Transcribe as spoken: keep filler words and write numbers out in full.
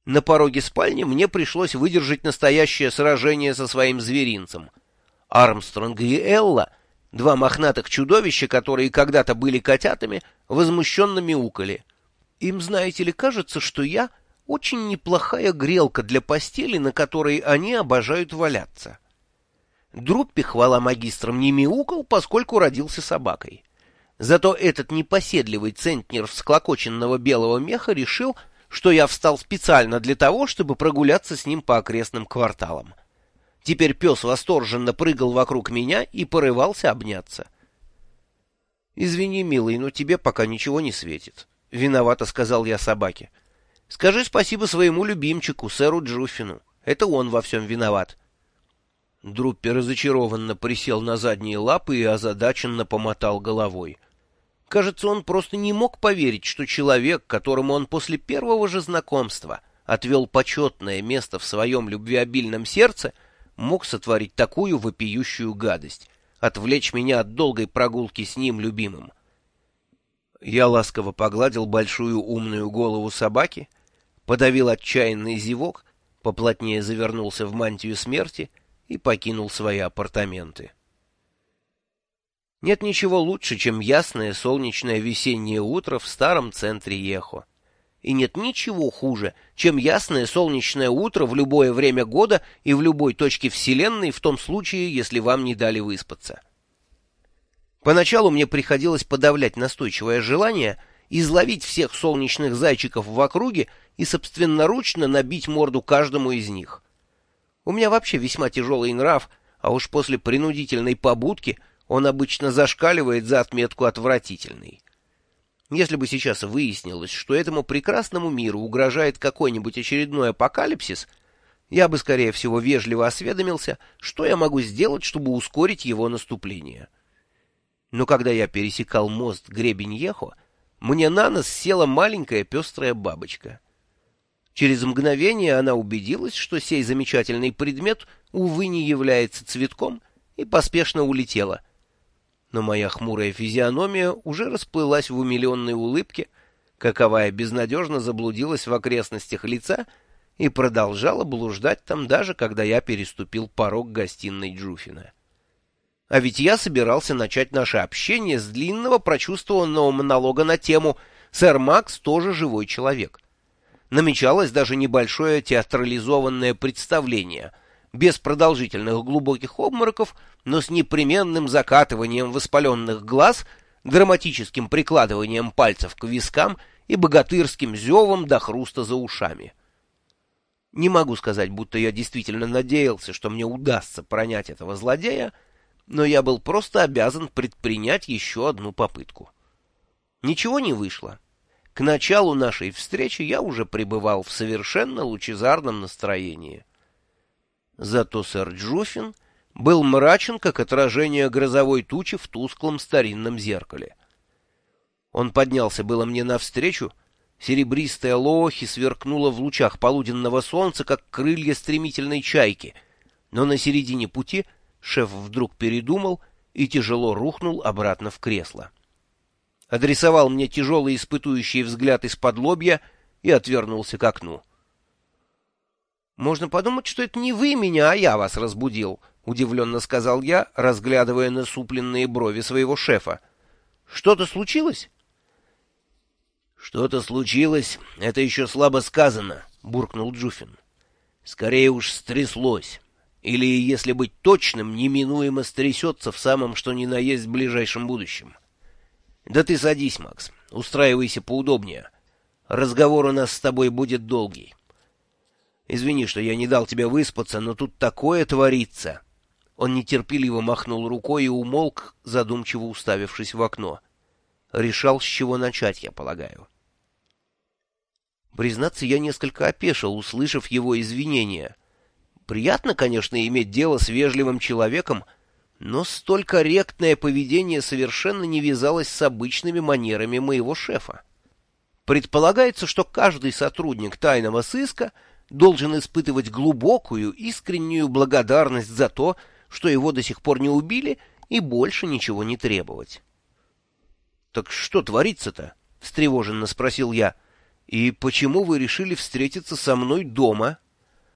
На пороге спальни мне пришлось выдержать настоящее сражение со своим зверинцем. Армстронг и Элла, два мохнатых чудовища, которые когда-то были котятами, возмущенно мяукали. Им, знаете ли, кажется, что я очень неплохая грелка для постели, на которой они обожают валяться. Друппи, хвала магистрам, не мяукал, поскольку родился собакой. Зато этот непоседливый центнер всклокоченного белого меха решил, что я встал специально для того, чтобы прогуляться с ним по окрестным кварталам. Теперь пес восторженно прыгал вокруг меня и порывался обняться. — Извини, милый, но тебе пока ничего не светит. — виновато сказал я собаке. — Скажи спасибо своему любимчику, сэру Джуффину. Это он во всем виноват. Друппи разочарованно присел на задние лапы и озадаченно помотал головой. Кажется, он просто не мог поверить, что человек, которому он после первого же знакомства отвел почетное место в своем любвеобильном сердце, мог сотворить такую вопиющую гадость, отвлечь меня от долгой прогулки с ним любимым. Я ласково погладил большую умную голову собаки, подавил отчаянный зевок, поплотнее завернулся в мантию смерти и покинул свои апартаменты. Нет ничего лучше, чем ясное солнечное весеннее утро в старом центре Ехо. И нет ничего хуже, чем ясное солнечное утро в любое время года и в любой точке Вселенной, в том случае, если вам не дали выспаться. Поначалу мне приходилось подавлять настойчивое желание изловить всех солнечных зайчиков в округе и собственноручно набить морду каждому из них. У меня вообще весьма тяжелый нрав, а уж после принудительной побудки он обычно зашкаливает за отметку «отвратительный». Если бы сейчас выяснилось, что этому прекрасному миру угрожает какой-нибудь очередной апокалипсис, я бы, скорее всего, вежливо осведомился, что я могу сделать, чтобы ускорить его наступление. Но когда я пересекал мост Гребень Ехо, мне на нос села маленькая пестрая бабочка. Через мгновение она убедилась, что сей замечательный предмет, увы, не является цветком, и поспешно улетела. Но моя хмурая физиономия уже расплылась в умиленной улыбке, каковая безнадежно заблудилась в окрестностях лица и продолжала блуждать там даже, когда я переступил порог гостиной Джуффина. А ведь я собирался начать наше общение с длинного прочувствованного монолога на тему «Сэр Макс тоже живой человек». Намечалось даже небольшое театрализованное представление — без продолжительных глубоких обмороков, но с непременным закатыванием воспаленных глаз, драматическим прикладыванием пальцев к вискам и богатырским зевом до хруста за ушами. Не могу сказать, будто я действительно надеялся, что мне удастся пронять этого злодея, но я был просто обязан предпринять еще одну попытку. Ничего не вышло. К началу нашей встречи я уже пребывал в совершенно лучезарном настроении. Зато сэр Джуффин был мрачен, как отражение грозовой тучи в тусклом старинном зеркале. Он поднялся было мне навстречу, серебристая лохи сверкнула в лучах полуденного солнца, как крылья стремительной чайки, но на середине пути шеф вдруг передумал и тяжело рухнул обратно в кресло. Адресовал мне тяжелый испытующий взгляд из-под лобья и отвернулся к окну. «Можно подумать, что это не вы меня, а я вас разбудил», — удивленно сказал я, разглядывая насупленные брови своего шефа. «Что-то случилось?» «Что-то случилось, это еще слабо сказано», — буркнул Джуффин. «Скорее уж стряслось. Или, если быть точным, неминуемо стрясется в самом что ни на есть ближайшем будущем. Да ты садись, Макс, устраивайся поудобнее. Разговор у нас с тобой будет долгий. Извини, что я не дал тебе выспаться, но тут такое творится». Он нетерпеливо махнул рукой и умолк, задумчиво уставившись в окно. Решал, с чего начать, я полагаю. Признаться, я несколько опешил, услышав его извинения. Приятно, конечно, иметь дело с вежливым человеком, но столь корректное поведение совершенно не вязалось с обычными манерами моего шефа. Предполагается, что каждый сотрудник тайного сыска должен испытывать глубокую, искреннюю благодарность за то, что его до сих пор не убили, и больше ничего не требовать. — Так что творится-то? — встревоженно спросил я. И почему вы решили встретиться со мной дома?